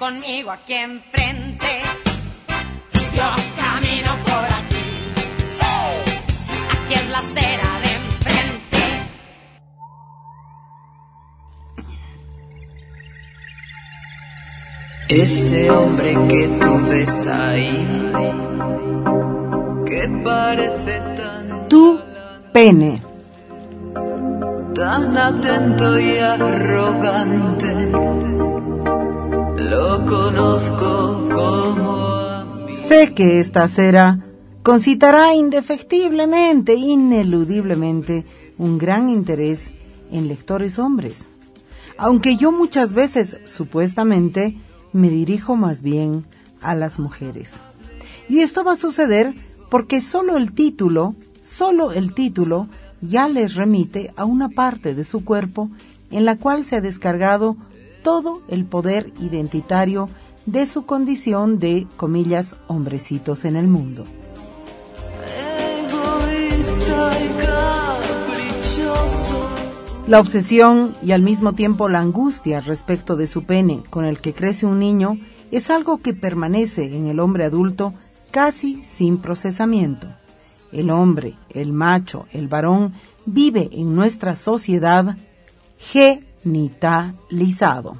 conmigo aquí enfrente. Yo camino por aquí. Sí, aquí es la acera de enfrente. Ese hombre que tú ves ahí, que parece tan... Tu pene. Tan atento y arrogante, lo conozco como a mí. Sé que esta acera concitará indefectiblemente, ineludiblemente, un gran interés en lectores hombres, aunque yo muchas veces, supuestamente, me dirijo más bien a las mujeres. Y esto va a suceder porque solo el título, ya les remite a una parte de su cuerpo en la cual se ha descargado todo el poder identitario de su condición de, comillas, hombrecitos en el mundo. Egoísta y caprichoso. La obsesión y al mismo tiempo la angustia respecto de su pene con el que crece un niño es algo que permanece en el hombre adulto casi sin procesamiento. El hombre, el macho, el varón, vive en nuestra sociedad genitalizado.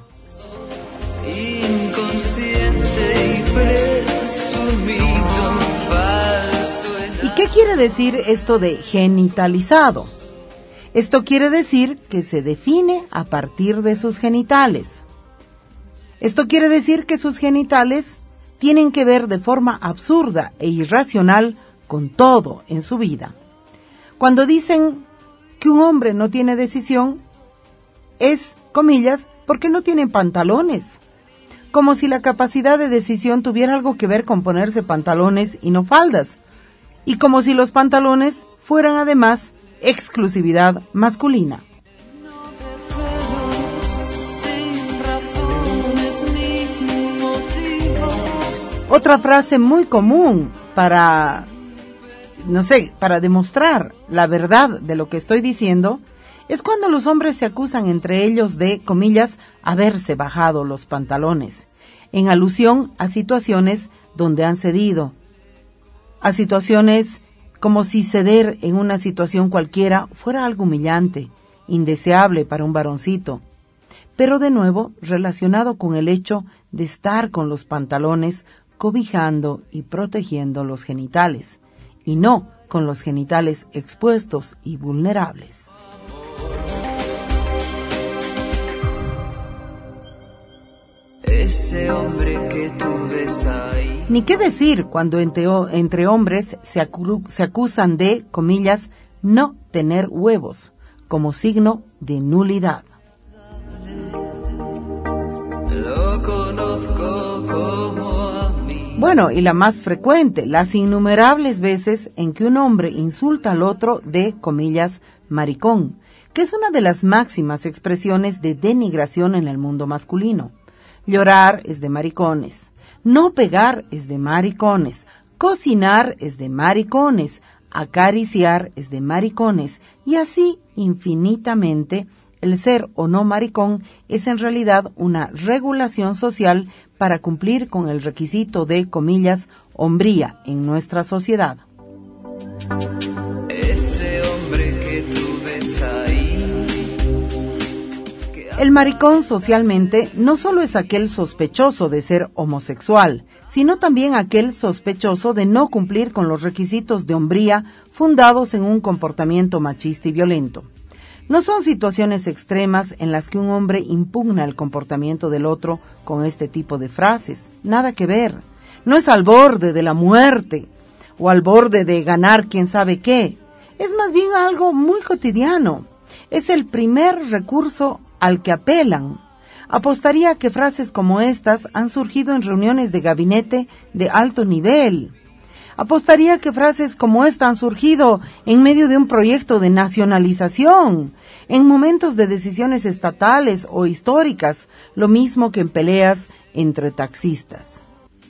Inconsciente y presumido, falso. ¿Y qué quiere decir esto de genitalizado? Esto quiere decir que se define a partir de sus genitales. Esto quiere decir que sus genitales tienen que ver de forma absurda e irracional con todo en su vida. Cuando dicen que un hombre no tiene decisión, es, comillas, porque no tiene pantalones. Como si la capacidad de decisión tuviera algo que ver con ponerse pantalones y no faldas. Y como si los pantalones fueran además exclusividad masculina. Otra frase muy común para demostrar la verdad de lo que estoy diciendo, es cuando los hombres se acusan entre ellos de, comillas, haberse bajado los pantalones, en alusión a situaciones donde han cedido, a situaciones como si ceder en una situación cualquiera fuera algo humillante, indeseable para un varoncito, pero de nuevo relacionado con el hecho de estar con los pantalones cobijando y protegiendo los genitales, y no con los genitales expuestos y vulnerables. Ese hombre que tú ves ahí. Ni qué decir cuando entre hombres se acusan de, comillas, no tener huevos, como signo de nulidad. Lo conozco como a mí. Bueno, y la más frecuente, las innumerables veces en que un hombre insulta al otro de, comillas, maricón, que es una de las máximas expresiones de denigración en el mundo masculino. Llorar es de maricones, no pegar es de maricones, cocinar es de maricones, acariciar es de maricones, y así infinitamente. El ser o no maricón es en realidad una regulación social para cumplir con el requisito de, comillas, hombría en nuestra sociedad. Ese hombre que tú ves ahí. El maricón socialmente no solo es aquel sospechoso de ser homosexual, sino también aquel sospechoso de no cumplir con los requisitos de hombría fundados en un comportamiento machista y violento. No son situaciones extremas en las que un hombre impugna el comportamiento del otro con este tipo de frases. Nada que ver. No es al borde de la muerte o al borde de ganar quién sabe qué. Es más bien algo muy cotidiano. Es el primer recurso al que apelan. Apostaría que frases como estas han surgido en reuniones de gabinete de alto nivel. Apostaría que frases como esta han surgido en medio de un proyecto de nacionalización, en momentos de decisiones estatales o históricas, lo mismo que en peleas entre taxistas.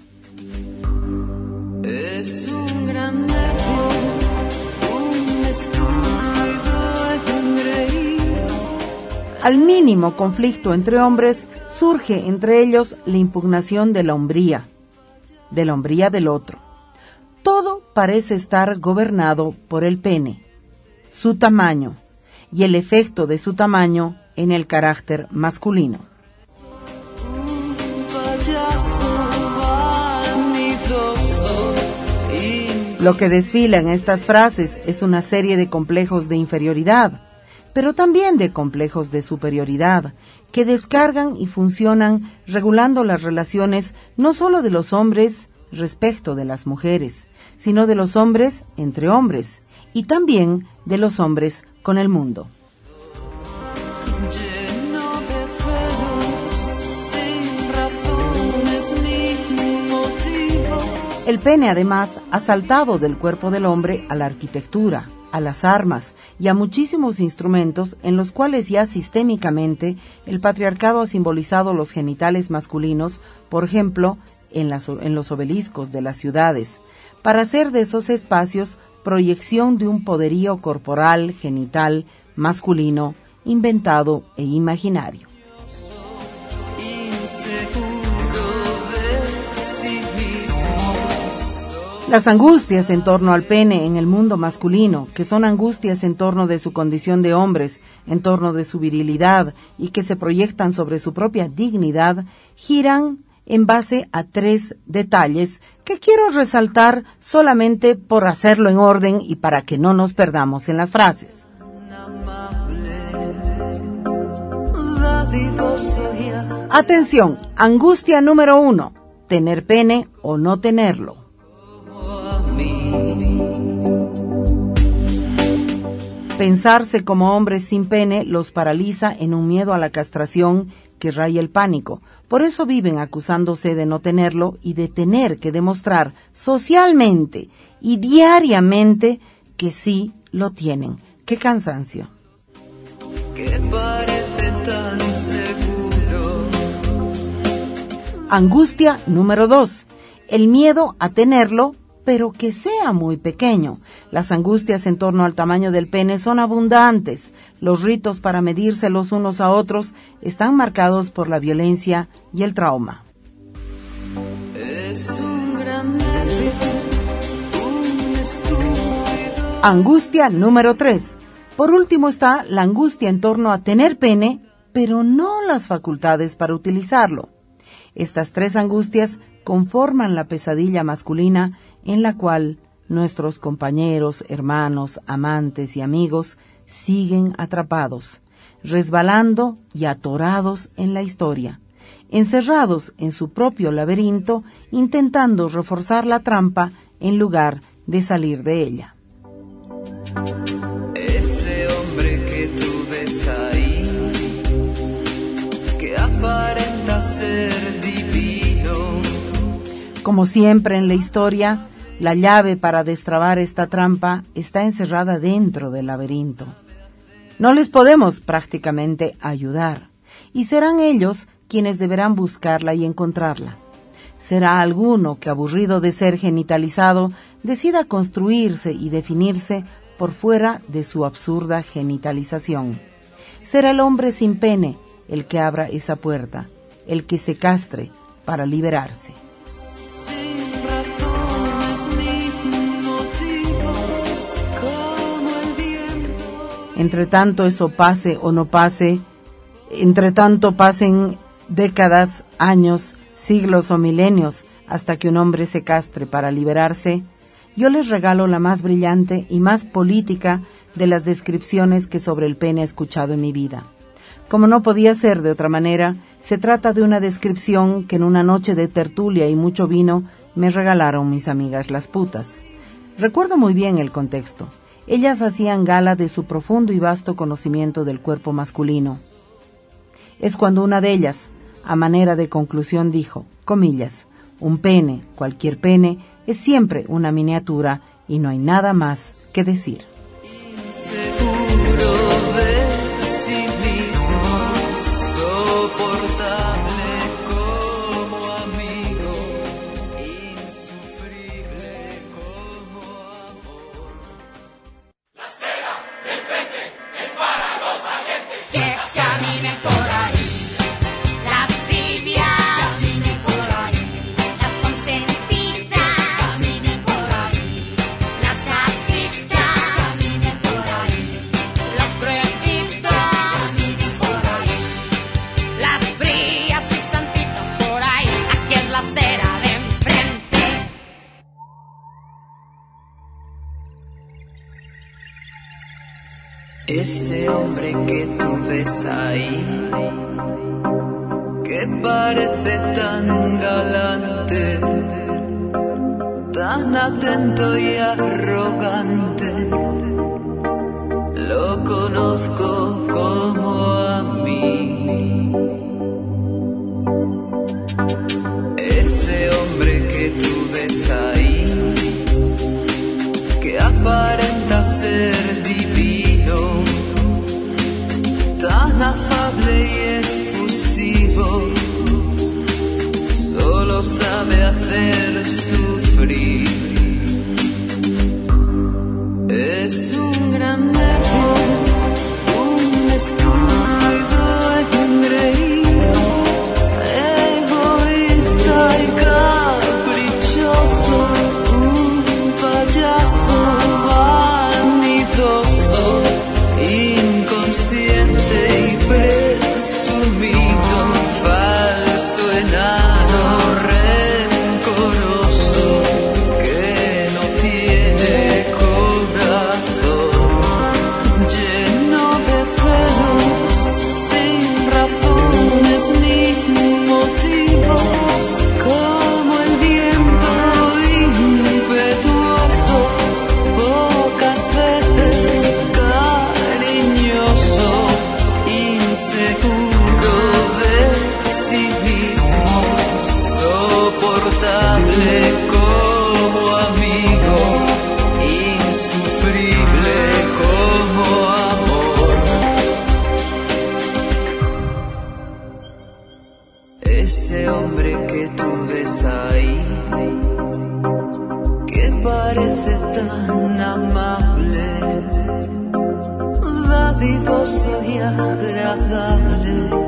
Es un gran nervio, un estúpido engreído. Al mínimo conflicto entre hombres, surge entre ellos la impugnación de la hombría del otro. Todo parece estar gobernado por el pene, su tamaño y el efecto de su tamaño en el carácter masculino. Lo que desfila en estas frases es una serie de complejos de inferioridad, pero también de complejos de superioridad, que descargan y funcionan regulando las relaciones no solo de los hombres respecto de las mujeres, sino de los hombres entre hombres, y también de los hombres con el mundo. El pene, además, ha saltado del cuerpo del hombre a la arquitectura, a las armas y a muchísimos instrumentos en los cuales ya sistémicamente el patriarcado ha simbolizado los genitales masculinos, por ejemplo, en los obeliscos de las ciudades, para hacer de esos espacios proyección de un poderío corporal, genital, masculino, inventado e imaginario. Las angustias en torno al pene en el mundo masculino, que son angustias en torno de su condición de hombres, en torno de su virilidad y que se proyectan sobre su propia dignidad, giran en base a 3 detalles que quiero resaltar solamente por hacerlo en orden y para que no nos perdamos en las frases. Atención, angustia número 1, tener pene o no tenerlo. Pensarse como hombres sin pene los paraliza en un miedo a la castración que raya el pánico. Por eso viven acusándose de no tenerlo y de tener que demostrar socialmente y diariamente que sí lo tienen. ¡Qué cansancio! Que parece tan seguro. Angustia número 2. El miedo a tenerlo, pero que sea muy pequeño. Las angustias en torno al tamaño del pene son abundantes. Los ritos para medirse los unos a otros están marcados por la violencia y el trauma. Angustia número 3. Por último está la angustia en torno a tener pene, pero no las facultades para utilizarlo. Estas 3 angustias conforman la pesadilla masculina en la cual nuestros compañeros, hermanos, amantes y amigos siguen atrapados, resbalando y atorados en la historia, encerrados en su propio laberinto, intentando reforzar la trampa en lugar de salir de ella. Ese hombre que tú ves ahí, que aparenta ser divino. Como siempre en la historia, la llave para destrabar esta trampa está encerrada dentro del laberinto. No les podemos prácticamente ayudar, y serán ellos quienes deberán buscarla y encontrarla. Será alguno que, aburrido de ser genitalizado, decida construirse y definirse por fuera de su absurda genitalización. Será el hombre sin pene el que abra esa puerta, el que se castre para liberarse. Entre tanto eso pase o no pase, entre tanto pasen décadas, años, siglos o milenios hasta que un hombre se castre para liberarse, yo les regalo la más brillante y más política de las descripciones que sobre el pene he escuchado en mi vida. Como no podía ser de otra manera, se trata de una descripción que en una noche de tertulia y mucho vino me regalaron mis amigas las putas. Recuerdo muy bien el contexto. Ellas hacían gala de su profundo y vasto conocimiento del cuerpo masculino. Es cuando una de ellas, a manera de conclusión, dijo, comillas, un pene, cualquier pene, es siempre una miniatura y no hay nada más que decir. Que camine Ese hombre que tú ves ahí, que parece tan galante, tan atento y arrogante, lo conozco como a mí. Ese hombre que tú ves ahí, que aparenta ser divino, tan afable y efusivo, solo sabe hacer sufrir. Es un gran nervio, un estúpido engreído, egoísta y caprichoso, un payaso vanidoso, inconsciente y presumido, falso enano rencoroso, que no tiene corazón, lleno de celos, sin razones ni motivos, como el viento impetuoso, pocas veces cariñoso, inseguro de sí mismo, soportable como amigo, insufrible como amor. Ese hombre que tú ves ahí, que parece tan amable, dadivoso y agradable,